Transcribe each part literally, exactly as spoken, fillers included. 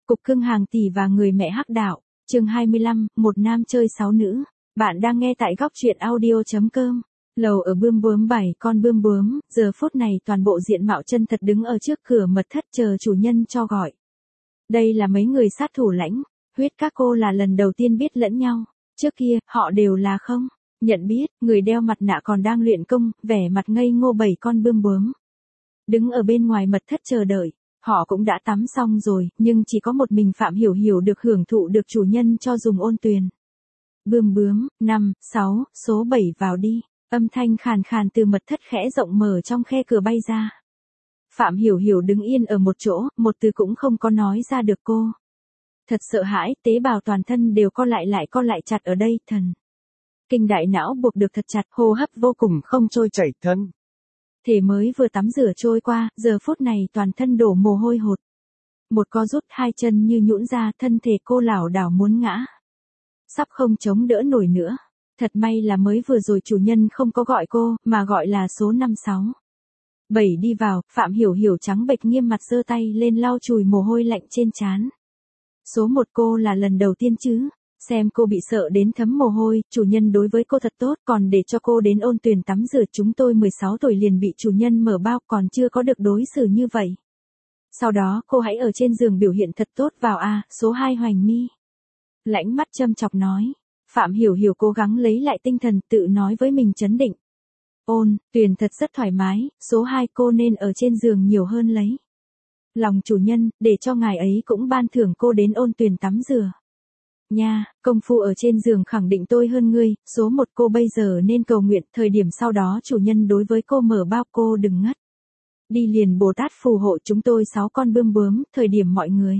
Cục cưng hàng tỷ và người mẹ hắc đạo, chương hai mươi lăm, một nam chơi sáu nữ. Bạn đang nghe tại góc truyện audio.com. Lầu ở bươm bướm bảy con bươm bướm, giờ phút này toàn bộ diện mạo chân thật đứng ở trước cửa mật thất chờ chủ nhân cho gọi. Đây là mấy người sát thủ lãnh, huyết các cô là lần đầu tiên biết lẫn nhau, trước kia, họ đều là không nhận biết, người đeo mặt nạ còn đang luyện công, vẻ mặt ngây ngô bảy con bươm bướm. Đứng ở bên ngoài mật thất chờ đợi. Họ cũng đã tắm xong rồi, nhưng chỉ có một mình Phạm Hiểu Hiểu được hưởng thụ được chủ nhân cho dùng ôn tuyền. Bươm bướm, năm, sáu, số bảy vào đi. Âm thanh khàn khàn từ mật thất khẽ rộng mở trong khe cửa bay ra. Phạm Hiểu Hiểu đứng yên ở một chỗ, một từ cũng không có nói ra được cô. Thật sợ hãi, tế bào toàn thân đều co lại lại co lại chặt ở đây, thần. Kinh đại não buộc được thật chặt, hô hấp vô cùng không trôi chảy thân. Thể mới vừa tắm rửa trôi qua, giờ phút này toàn thân đổ mồ hôi hột. Một co rút hai chân như nhũn ra, thân thể cô lảo đảo muốn ngã. Sắp không chống đỡ nổi nữa. Thật may là mới vừa rồi chủ nhân không có gọi cô, mà gọi là số năm sáu. Bảy đi vào, Phạm Hiểu Hiểu trắng bệch nghiêm mặt giơ tay lên lau chùi mồ hôi lạnh trên trán. Số một cô là lần đầu tiên chứ. Xem cô bị sợ đến thấm mồ hôi, chủ nhân đối với cô thật tốt, còn để cho cô đến ôn tuyền tắm rửa, chúng tôi mười sáu tuổi liền bị chủ nhân mở bao, còn chưa có được đối xử như vậy. Sau đó cô hãy ở trên giường biểu hiện thật tốt vào a, số hai Hoành Mi. Lãnh mắt châm chọc nói. Phạm Hiểu Hiểu cố gắng lấy lại tinh thần, tự nói với mình trấn định. Ôn, tuyền thật rất thoải mái, số hai cô nên ở trên giường nhiều hơn lấy lòng chủ nhân, để cho ngài ấy cũng ban thưởng cô đến ôn tuyền tắm rửa. Nha, công phu ở trên giường khẳng định tôi hơn ngươi, số một cô bây giờ nên cầu nguyện, thời điểm sau đó chủ nhân đối với cô mở bao cô đừng ngất. Đi liền Bồ Tát phù hộ chúng tôi sáu con bươm bướm, thời điểm mọi người.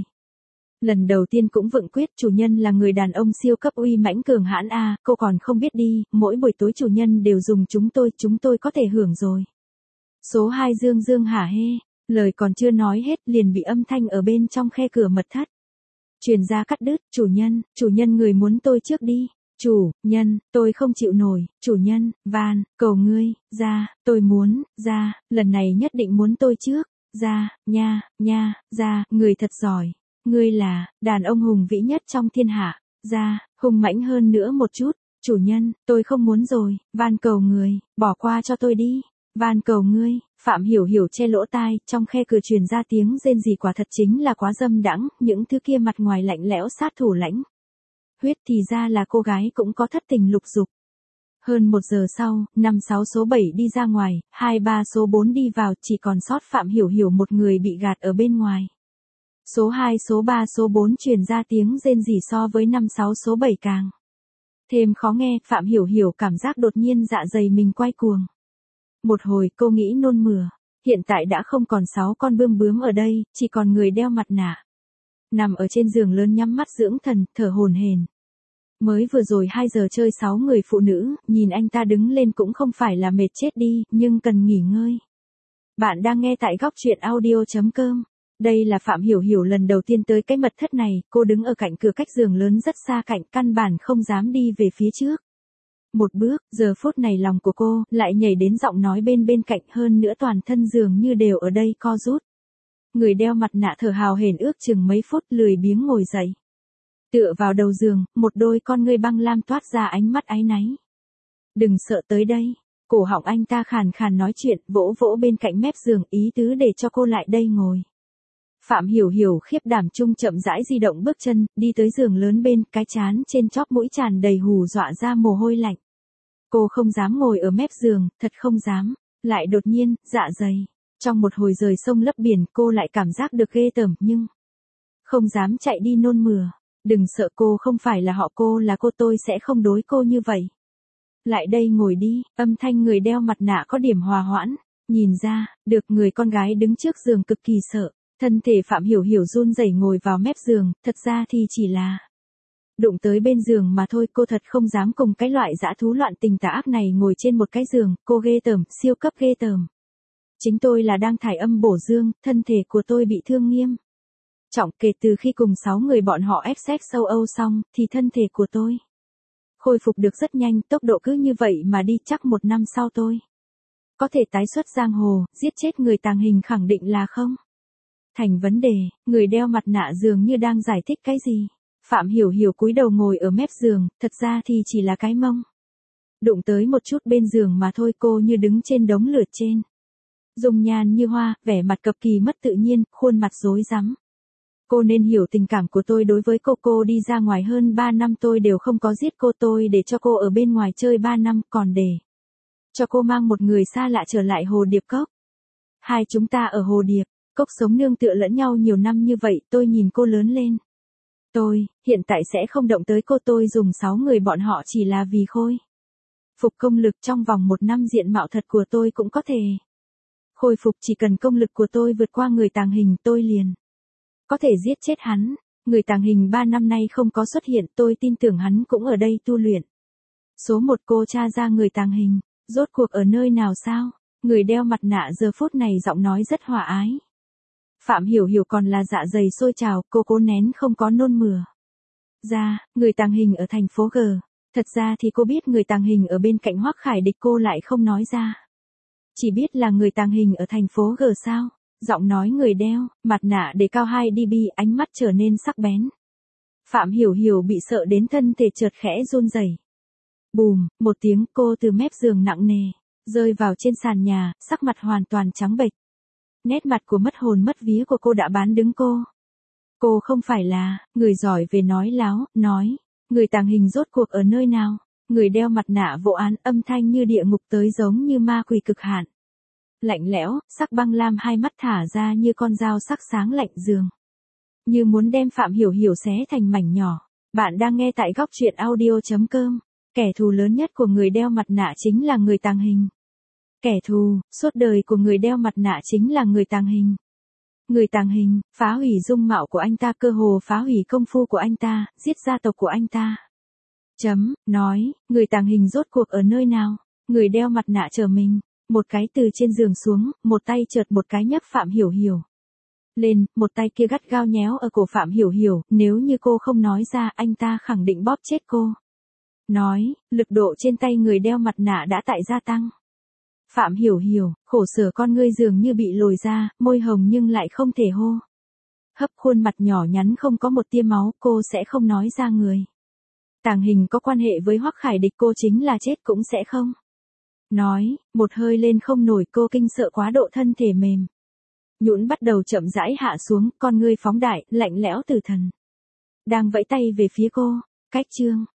Lần đầu tiên cũng vựng quyết, chủ nhân là người đàn ông siêu cấp uy mãnh cường hãn a, cô còn không biết đi, mỗi buổi tối chủ nhân đều dùng chúng tôi, chúng tôi có thể hưởng rồi. Số hai Dương Dương hả hê, lời còn chưa nói hết liền bị âm thanh ở bên trong khe cửa mật thất truyền ra cắt đứt. Chủ nhân, chủ nhân người muốn tôi trước đi. Chủ nhân, tôi không chịu nổi. Chủ nhân, van, cầu ngươi, ra, tôi muốn, ra, lần này nhất định muốn tôi trước. Ra, nha, nha, ra, người thật giỏi. Ngươi là, đàn ông hùng vĩ nhất trong thiên hạ. Ra, hùng mãnh hơn nữa một chút. Chủ nhân, tôi không muốn rồi, van cầu người, bỏ qua cho tôi đi. Van cầu ngươi. Phạm Hiểu Hiểu che lỗ tai, trong khe cửa truyền ra tiếng rên rỉ, quả thật chính là quá dâm đãng, những thứ kia mặt ngoài lạnh lẽo sát thủ lãnh. Huyết thì ra là cô gái cũng có thất tình lục dục. Hơn một giờ sau, năm sáu số bảy đi ra ngoài, hai ba số bốn đi vào, chỉ còn sót Phạm Hiểu Hiểu một người bị gạt ở bên ngoài. Số hai số ba số bốn truyền ra tiếng rên rỉ, so với năm sáu số bảy càng thêm khó nghe. Phạm Hiểu Hiểu cảm giác đột nhiên dạ dày mình quay cuồng. Một hồi cô nghĩ nôn mửa, hiện tại đã không còn sáu con bươm bướm ở đây, chỉ còn người đeo mặt nạ. Nằm ở trên giường lớn nhắm mắt dưỡng thần, thở hổn hển. Mới vừa rồi hai giờ chơi sáu người phụ nữ, nhìn anh ta đứng lên cũng không phải là mệt chết đi, nhưng cần nghỉ ngơi. Bạn đang nghe tại góc truyện audio.com. Đây là Phạm Hiểu Hiểu lần đầu tiên tới cái mật thất này, cô đứng ở cạnh cửa cách giường lớn rất xa cạnh, căn bản không dám đi về phía trước. Một bước, giờ phút này lòng của cô lại nhảy đến giọng nói bên bên cạnh, hơn nữa toàn thân dường như đều ở đây co rút. Người đeo mặt nạ thở hào hển ước chừng mấy phút lười biếng ngồi dậy. Tựa vào đầu giường, một đôi con ngươi băng lam toát ra ánh mắt áy náy. Đừng sợ, tới đây. Cổ họng anh ta khàn khàn nói chuyện, vỗ vỗ bên cạnh mép giường, ý tứ để cho cô lại đây ngồi. Phạm Hiểu Hiểu khiếp đảm chung chậm rãi di động bước chân, đi tới giường lớn bên, cái trán trên chóp mũi tràn đầy hù dọa ra mồ hôi lạnh. Cô không dám ngồi ở mép giường, thật không dám. Lại đột nhiên, dạ dày. Trong một hồi rời sông lấp biển, cô lại cảm giác được ghê tởm, nhưng không dám chạy đi nôn mửa. Đừng sợ, cô không phải là họ, cô là cô, tôi sẽ không đối cô như vậy. Lại đây ngồi đi. Âm thanh người đeo mặt nạ có điểm hòa hoãn. Nhìn ra, được người con gái đứng trước giường cực kỳ sợ. Thân thể Phạm Hiểu Hiểu run rẩy ngồi vào mép giường, thật ra thì chỉ là đụng tới bên giường mà thôi, cô thật không dám cùng cái loại dã thú loạn tình tà ác này ngồi trên một cái giường, cô ghê tởm, siêu cấp ghê tởm. Chính tôi là đang thải âm bổ dương, thân thể của tôi bị thương nghiêm trọng, kể từ khi cùng sáu người bọn họ ép sex sâu Âu xong, thì thân thể của tôi khôi phục được rất nhanh, tốc độ cứ như vậy mà đi chắc một năm sau tôi có thể tái xuất giang hồ, giết chết người tàng hình khẳng định là không Thành vấn đề, người đeo mặt nạ dường như đang giải thích cái gì. Phạm Hiểu Hiểu cúi đầu ngồi ở mép giường, thật ra thì chỉ là cái mông. Đụng tới một chút bên giường mà thôi, cô như đứng trên đống lửa trên. Dung nhan như hoa, vẻ mặt cực kỳ mất tự nhiên, khuôn mặt rối rắm. Cô nên hiểu tình cảm của tôi đối với cô. Cô đi ra ngoài hơn ba năm tôi đều không có giết cô, tôi để cho cô ở bên ngoài chơi ba năm, còn để cho cô mang một người xa lạ trở lại Hồ Điệp Cốc. Hai chúng ta ở Hồ Điệp Cốc sống nương tựa lẫn nhau nhiều năm như vậy, tôi nhìn cô lớn lên. Tôi, hiện tại sẽ không động tới cô, tôi dùng sáu người bọn họ chỉ là vì khôi phục công lực. Trong vòng một năm diện mạo thật của tôi cũng có thể khôi phục, chỉ cần công lực của tôi vượt qua người tàng hình tôi liền có thể giết chết hắn. Người tàng hình ba năm nay không có xuất hiện, tôi tin tưởng hắn cũng ở đây tu luyện. Số một, cô tra ra người tàng hình rốt cuộc ở nơi nào sao? Người đeo mặt nạ giờ phút này giọng nói rất hòa ái. Phạm Hiểu Hiểu còn là dạ dày sôi trào, cô cố nén không có nôn mửa ra. Người tàng hình ở thành phố G. Thật ra thì cô biết người tàng hình ở bên cạnh Hoắc Khải Địch, cô lại không nói ra. Chỉ biết là người tàng hình ở thành phố G sao? Giọng nói người đeo mặt nạ để cao hai đê bê, ánh mắt trở nên sắc bén. Phạm Hiểu Hiểu bị sợ đến thân thể chợt khẽ run rẩy. Bùm, một tiếng, cô từ mép giường nặng nề rơi vào trên sàn nhà, sắc mặt hoàn toàn trắng bệch. Nét mặt của mất hồn mất vía của cô đã bán đứng cô. Cô không phải là người giỏi về nói láo, nói người tàng hình rốt cuộc ở nơi nào? Người đeo mặt nạ vô án, âm thanh như địa ngục tới giống như ma quỷ cực hạn. Lạnh lẽo, sắc băng lam, hai mắt thả ra như con dao sắc sáng lạnh dường, như muốn đem Phạm Hiểu Hiểu xé thành mảnh nhỏ. Bạn đang nghe tại góc truyện audio chấm com. Kẻ thù lớn nhất của người đeo mặt nạ chính là người tàng hình. Kẻ thù suốt đời của người đeo mặt nạ chính là người tàng hình. Người tàng hình phá hủy dung mạo của anh ta, cơ hồ phá hủy công phu của anh ta, giết gia tộc của anh ta. Chấm, nói, người tàng hình rốt cuộc ở nơi nào? Người đeo mặt nạ chờ mình, một cái từ trên giường xuống, một tay chợt một cái nhấc Phạm Hiểu Hiểu lên, một tay kia gắt gao nhéo ở cổ Phạm Hiểu Hiểu, nếu như cô không nói ra, anh ta khẳng định bóp chết cô. Nói, lực độ trên tay người đeo mặt nạ đã tại gia tăng. Phạm Hiểu Hiểu, khổ sở con ngươi dường như bị lồi ra, môi hồng nhưng lại không thể hô hấp, khuôn mặt nhỏ nhắn không có một tia máu, cô sẽ không nói ra người tàng hình có quan hệ với Hoắc Khải Địch, cô chính là chết cũng sẽ không nói. Một hơi lên không nổi, cô kinh sợ quá độ, thân thể mềm nhũn bắt đầu chậm rãi hạ xuống, con ngươi phóng đại, lạnh lẽo tử thần đang vẫy tay về phía cô. Cách chương